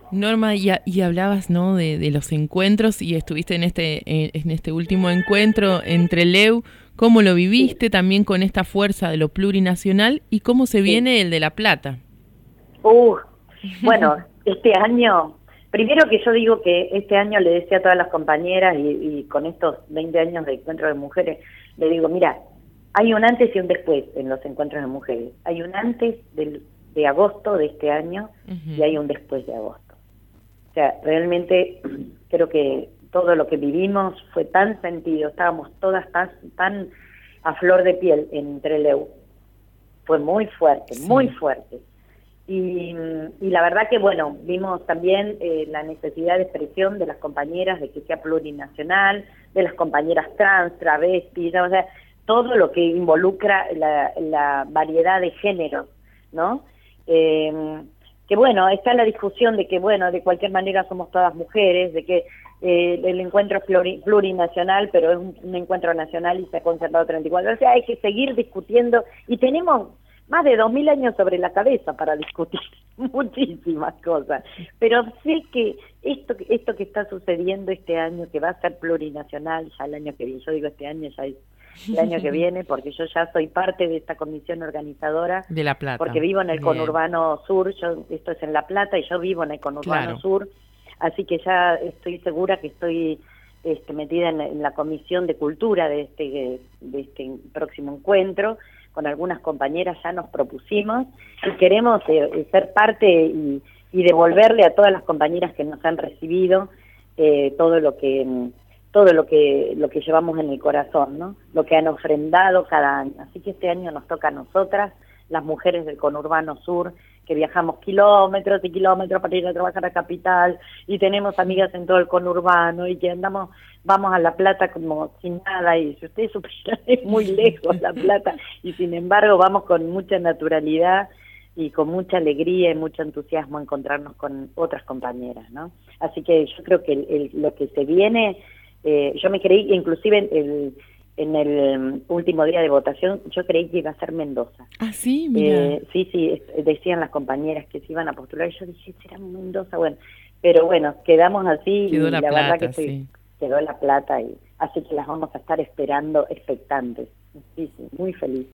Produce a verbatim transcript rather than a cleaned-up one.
Norma, y, a- y hablabas, ¿no?, de, de los encuentros y estuviste en este eh, en este último encuentro entre L E U. ¿Cómo lo Sí, viviste también con esta fuerza de lo plurinacional y cómo se sí. viene el de La Plata? Uh, bueno, este año, primero que yo digo que este año le decía a todas las compañeras y, y con estos veinte años de encuentro de mujeres, le digo, mira, hay un antes y un después en los encuentros de mujeres. Hay un antes del, de agosto de este año y hay Ujú. un después de agosto. O sea, realmente creo que todo lo que vivimos fue tan sentido, estábamos todas tan, tan a flor de piel entre L E U. Fue muy fuerte, muy Sí, fuerte. Y, y la verdad que, bueno, vimos también eh, la necesidad de expresión de las compañeras, de que sea plurinacional, de las compañeras trans, travestis, o sea, todo lo que involucra la, la variedad de géneros, ¿no? Eh, que bueno, está la discusión de que, bueno, de cualquier manera somos todas mujeres, de que eh, el encuentro es pluri, plurinacional, pero es un, un encuentro nacional y se ha conservado treinta y cuatro. O sea, hay que seguir discutiendo y tenemos más de dos mil años sobre la cabeza para discutir muchísimas cosas, pero sé que esto, esto que está sucediendo este año, que va a ser plurinacional, ya el año que viene, yo digo este año, ya es el año que viene, porque yo ya soy parte de esta comisión organizadora, de La porque Plata. vivo en el Bien, conurbano sur, yo, esto es en La Plata, y yo vivo en el conurbano claro. sur, así que ya estoy segura que estoy este, metida en, en la comisión de cultura de este, de este próximo encuentro. Con algunas compañeras ya nos propusimos y queremos eh, ser parte y, y devolverle a todas las compañeras que nos han recibido eh, todo lo que todo lo que lo que llevamos en el corazón, ¿no? Lo que han ofrendado cada año. Así que este año nos toca a nosotras, las mujeres del conurbano sur, que viajamos kilómetros y kilómetros para ir a trabajar a Capital, y tenemos amigas en todo el conurbano, y que andamos, vamos a La Plata como sin nada, y si ustedes supieran, es muy lejos La Plata, y sin embargo vamos con mucha naturalidad y con mucha alegría y mucho entusiasmo a encontrarnos con otras compañeras, ¿no? Así que yo creo que el, el, lo que se viene, eh, yo me creí, inclusive el, en el último día de votación, yo creí que iba a ser Mendoza. Ah, sí, mira. Eh, sí, sí, es- decían las compañeras que se iban a postular, y yo dije, será Mendoza, bueno, pero bueno, quedamos así Quedó y La la verdad que Plata, estoy, sí. quedó La Plata, y así que las vamos a estar esperando expectantes. Sí, sí, muy feliz.